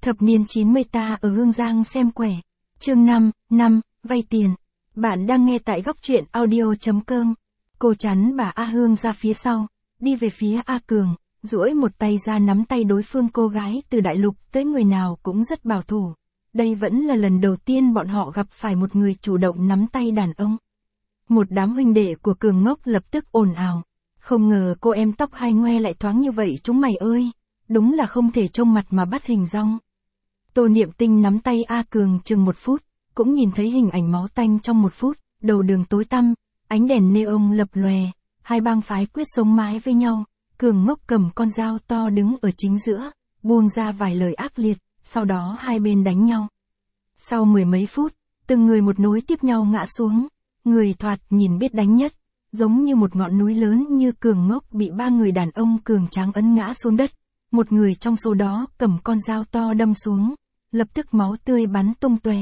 Thập niên 90 ta ở Hương Giang xem quẻ. Chương 5, vay tiền. Bạn đang nghe tại góc truyện audio.com. Cô chắn bà A Hương ra phía sau, đi về phía A Cường, duỗi một tay ra nắm tay đối phương. Cô gái từ đại lục tới người nào cũng rất bảo thủ. Đây vẫn là lần đầu tiên bọn họ gặp phải một người chủ động nắm tay đàn ông. Một đám huynh đệ của Cường Ngốc lập tức ồn ào. Không ngờ cô em tóc hai ngoe lại thoáng như vậy chúng mày ơi. Đúng là không thể trông mặt mà bắt hình dong. Tô Niệm Tinh nắm tay A Cường chừng 1 phút, cũng nhìn thấy hình ảnh máu tanh trong 1 phút, đầu đường tối tăm, ánh đèn neon lập lòe, hai bang phái quyết sống mái với nhau, Cường Ngốc cầm con dao to đứng ở chính giữa, buông ra vài lời ác liệt, sau đó hai bên đánh nhau. Sau 10 mấy phút, từng người một nối tiếp nhau ngã xuống, người thoạt nhìn biết đánh nhất, giống như một ngọn núi lớn như Cường Ngốc bị 3 người đàn ông cường tráng ấn ngã xuống đất. Một người trong số đó cầm con dao to đâm xuống, lập tức máu tươi bắn tung tóe.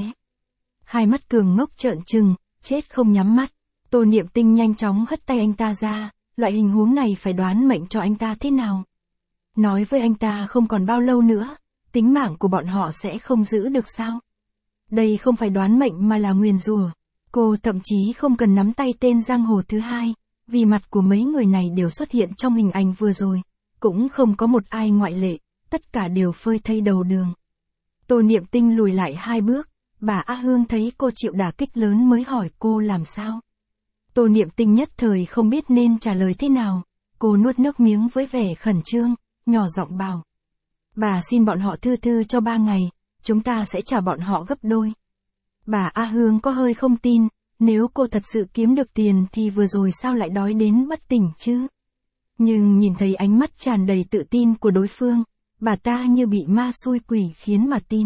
Hai mắt Cường Ngốc trợn trừng, chết không nhắm mắt. Tô Niệm Tinh nhanh chóng hất tay anh ta ra, loại hình huống này phải đoán mệnh cho anh ta thế nào. Nói với anh ta không còn bao lâu nữa, tính mạng của bọn họ sẽ không giữ được sao? Đây không phải đoán mệnh mà là nguyền rủa. Cô thậm chí không cần nắm tay tên giang hồ thứ hai, vì mặt của mấy người này đều xuất hiện trong hình ảnh vừa rồi. Cũng không có một ai ngoại lệ, tất cả đều phơi thây đầu đường. Tô Niệm Tinh lùi lại 2 bước, bà A Hương thấy cô chịu đả kích lớn mới hỏi cô làm sao. Tô Niệm Tinh nhất thời không biết nên trả lời thế nào, cô nuốt nước miếng với vẻ khẩn trương, nhỏ giọng bảo. Bà xin bọn họ thư thư cho 3 ngày, chúng ta sẽ trả bọn họ gấp đôi. Bà A Hương có hơi không tin, nếu cô thật sự kiếm được tiền thì vừa rồi sao lại đói đến bất tỉnh chứ? Nhưng nhìn thấy ánh mắt tràn đầy tự tin của đối phương, bà ta như bị ma xui quỷ khiến mà tin.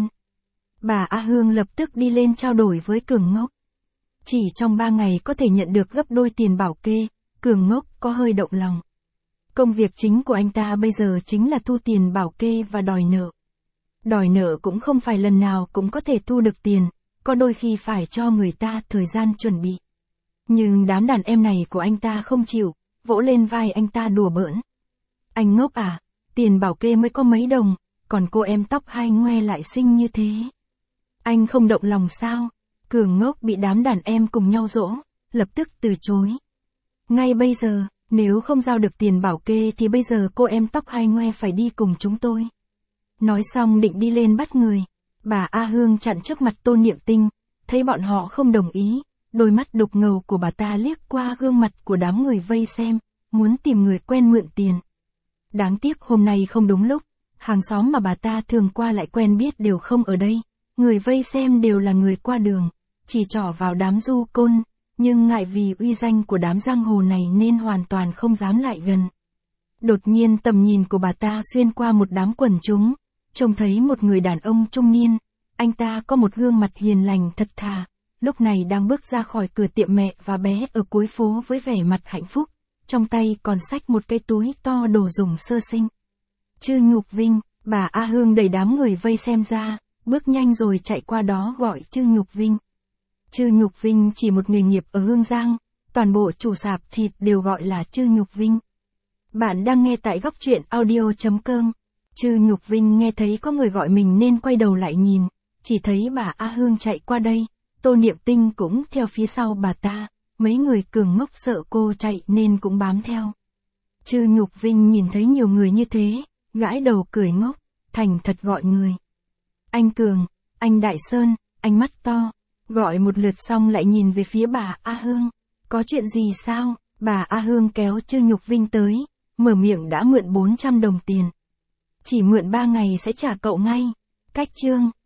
Bà A Hương lập tức đi lên trao đổi với Cường Ngốc. Chỉ trong 3 ngày có thể nhận được gấp đôi tiền bảo kê, Cường Ngốc có hơi động lòng. Công việc chính của anh ta bây giờ chính là thu tiền bảo kê và đòi nợ. Đòi nợ cũng không phải lần nào cũng có thể thu được tiền, có đôi khi phải cho người ta thời gian chuẩn bị. Nhưng đám đàn em này của anh ta không chịu, vỗ lên vai anh ta đùa bỡn. Anh ngốc à, tiền bảo kê mới có mấy đồng, còn cô em tóc hai ngoe lại xinh như thế. Anh không động lòng sao? Cường Ngốc bị đám đàn em cùng nhau dỗ, lập tức từ chối. Ngay bây giờ, nếu không giao được tiền bảo kê thì bây giờ cô em tóc hai ngoe phải đi cùng chúng tôi. Nói xong định đi lên bắt người, bà A Hương chặn trước mặt Tô Niệm Tinh, thấy bọn họ không đồng ý. Đôi mắt đục ngầu của bà ta liếc qua gương mặt của đám người vây xem, muốn tìm người quen mượn tiền. Đáng tiếc hôm nay không đúng lúc, hàng xóm mà bà ta thường qua lại quen biết đều không ở đây, người vây xem đều là người qua đường, chỉ trỏ vào đám du côn, nhưng ngại vì uy danh của đám giang hồ này nên hoàn toàn không dám lại gần. Đột nhiên tầm nhìn của bà ta xuyên qua một đám quần chúng, trông thấy một người đàn ông trung niên, anh ta có một gương mặt hiền lành thật thà. Lúc này đang bước ra khỏi cửa tiệm mẹ và bé ở cuối phố với vẻ mặt hạnh phúc, trong tay còn xách một cái túi to đồ dùng sơ sinh. Chư Nhục Vinh, bà A Hương đẩy đám người vây xem ra, bước nhanh rồi chạy qua đó gọi Chư Nhục Vinh. Chư Nhục Vinh chỉ một nghề nghiệp ở Hương Giang, toàn bộ chủ sạp thịt đều gọi là Chư Nhục Vinh. Bạn đang nghe tại góc truyện audio.com. Chư Nhục Vinh nghe thấy có người gọi mình nên quay đầu lại nhìn, chỉ thấy bà A Hương chạy qua đây. Tô Niệm Tinh cũng theo phía sau bà ta, mấy người Cường Ngốc sợ cô chạy nên cũng bám theo. Chư Nhục Vinh nhìn thấy nhiều người như thế, gãi đầu cười ngốc, thành thật gọi người. Anh Cường, anh Đại Sơn, anh mắt to, gọi một lượt xong lại nhìn về phía bà A Hương. Có chuyện gì sao? Bà A Hương kéo Chư Nhục Vinh tới, mở miệng đã mượn 400 đồng tiền. Chỉ mượn 3 ngày sẽ trả cậu ngay. Cách chương.